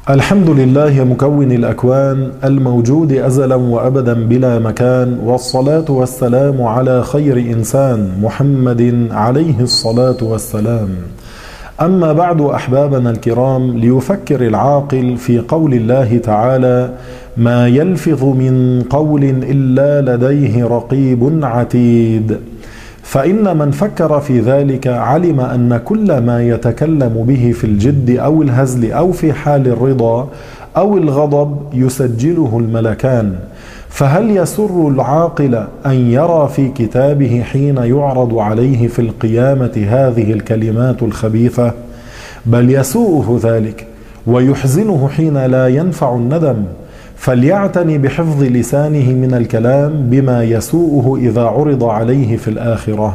الحمد لله مكون الأكوان الموجود أزلا وأبدا بلا مكان، والصلاة والسلام على خير إنسان محمد عليه الصلاة والسلام. أما بعد أحبابنا الكرام، ليفكر العاقل في قول الله تعالى: ما يلفظ من قول إلا لديه رقيب عتيد. فإن من فكر في ذلك علم أن كل ما يتكلم به في الجد أو الهزل أو في حال الرضا أو الغضب يسجله الملكان. فهل يسر العاقل أن يرى في كتابه حين يعرض عليه في القيامة هذه الكلمات الخبيثة؟ بل يسوءه ذلك ويحزنه حين لا ينفع الندم. فليعتني بحفظ لسانه من الكلام بما يسوءه إذا عرض عليه في الآخرة.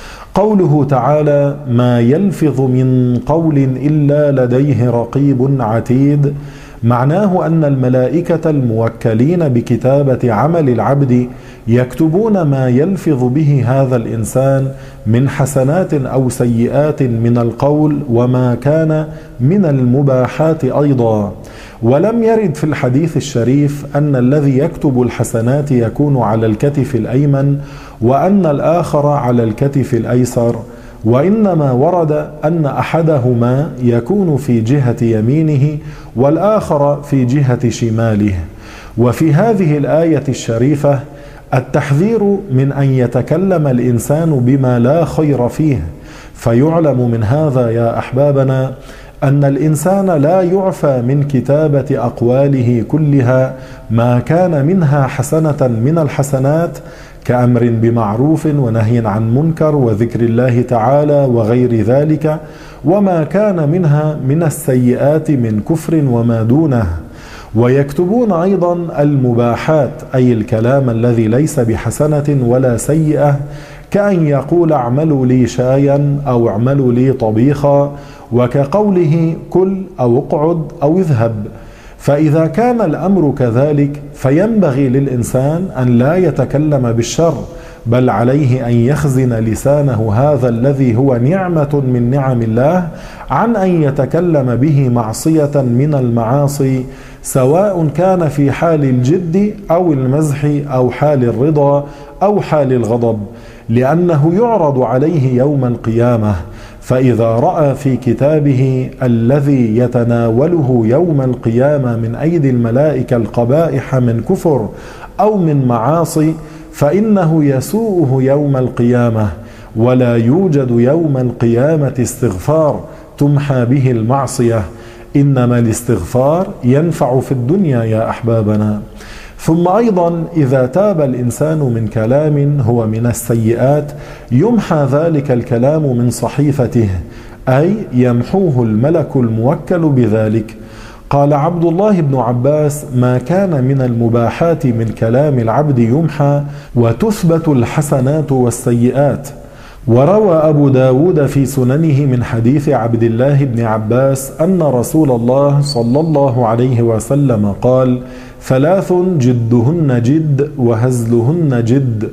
قوله تعالى: ما يلفظ من قول إلا لديه رقيب عتيد، معناه أن الملائكة الموكلين بكتابة عمل العبد يكتبون ما يلفظ به هذا الإنسان من حسنات أو سيئات من القول وما كان من المباحات أيضا. ولم يرد في الحديث الشريف أن الذي يكتب الحسنات يكون على الكتف الأيمن وأن الآخر على الكتف الأيسر، وإنما ورد أن أحدهما يكون في جهة يمينه والآخر في جهة شماله. وفي هذه الآية الشريفة التحذير من أن يتكلم الإنسان بما لا خير فيه. فيعلم من هذا يا أحبابنا أن الإنسان لا يعفى من كتابة أقواله كلها ما كان منها حسنة من الحسنات، كأمر بمعروف ونهي عن منكر وذكر الله تعالى وغير ذلك، وما كان منها من السيئات من كفر وما دونه. ويكتبون أيضا المباحات، أي الكلام الذي ليس بحسنة ولا سيئة، كأن يقول: اعملوا لي شايا أو اعملوا لي طبيخا، وكقوله: كل أو اقعد أو اذهب. فإذا كان الأمر كذلك فينبغي للإنسان أن لا يتكلم بالشر، بل عليه أن يخزن لسانه هذا الذي هو نعمة من نعم الله عن أن يتكلم به معصية من المعاصي، سواء كان في حال الجد أو المزح أو حال الرضا أو حال الغضب، لأنه يعرض عليه يوم القيامة. فإذا رأى في كتابه الذي يتناوله يوم القيامة من أيدي الملائكة القبائح من كفر أو من معاصي، فإنه يسوءه يوم القيامة، ولا يوجد يوم القيامة استغفار تمحى به المعصية، إنما الاستغفار ينفع في الدنيا يا أحبابنا. ثم أيضا إذا تاب الإنسان من كلام هو من السيئات يمحى ذلك الكلام من صحيفته، أي يمحوه الملك الموكل بذلك. قال عبد الله بن عباس: ما كان من المباحات من كلام العبد يمحى وتثبت الحسنات والسيئات. وروى أبو داود في سننه من حديث عبد الله بن عباس أن رسول الله صلى الله عليه وسلم قال: ثلاث جدهن جد وهزلهن جد: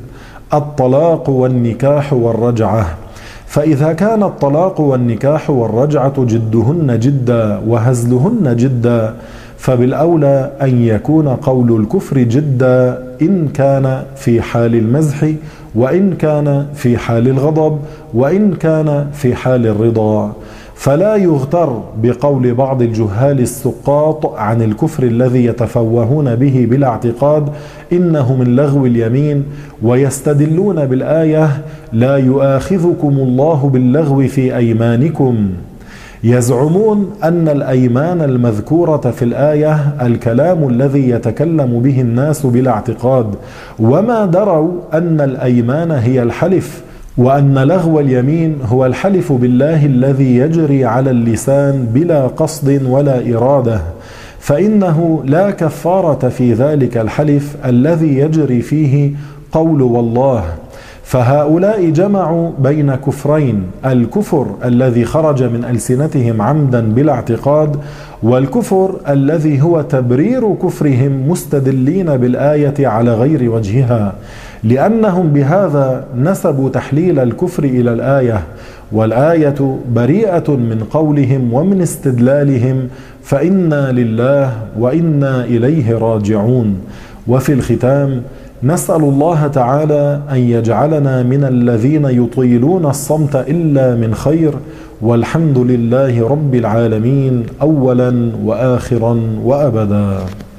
الطلاق والنكاح والرجعة. فإذا كان الطلاق والنكاح والرجعة جدهن جدا وهزلهن جدا، فبالأولى أن يكون قول الكفر جدا إن كان في حال المزح، وإن كان في حال الغضب، وإن كان في حال الرضا. فلا يغتر بقول بعض الجهال السقاط عن الكفر الذي يتفوهون به بلا اعتقاد إنه من لغو اليمين، ويستدلون بالآية: لا يؤاخذكم الله باللغو في أيمانكم. يزعمون أن الأيمان المذكورة في الآية الكلام الذي يتكلم به الناس بلا اعتقاد، وما دروا أن الأيمان هي الحلف، وأن لغو اليمين هو الحلف بالله الذي يجري على اللسان بلا قصد ولا إرادة، فإنه لا كفارة في ذلك الحلف الذي يجري فيه قول والله. فهؤلاء جمعوا بين كفرين: الكفر الذي خرج من ألسنتهم عمدا بلا اعتقاد، والكفر الذي هو تبرير كفرهم مستدلين بالآية على غير وجهها، لأنهم بهذا نسبوا تحليل الكفر إلى الآية، والآية بريئة من قولهم ومن استدلالهم، فإنا لله وإنا إليه راجعون. وفي الختام نسأل الله تعالى أن يجعلنا من الذين يطيلون الصمت إلا من خير، والحمد لله رب العالمين أولا وآخرا وأبدا.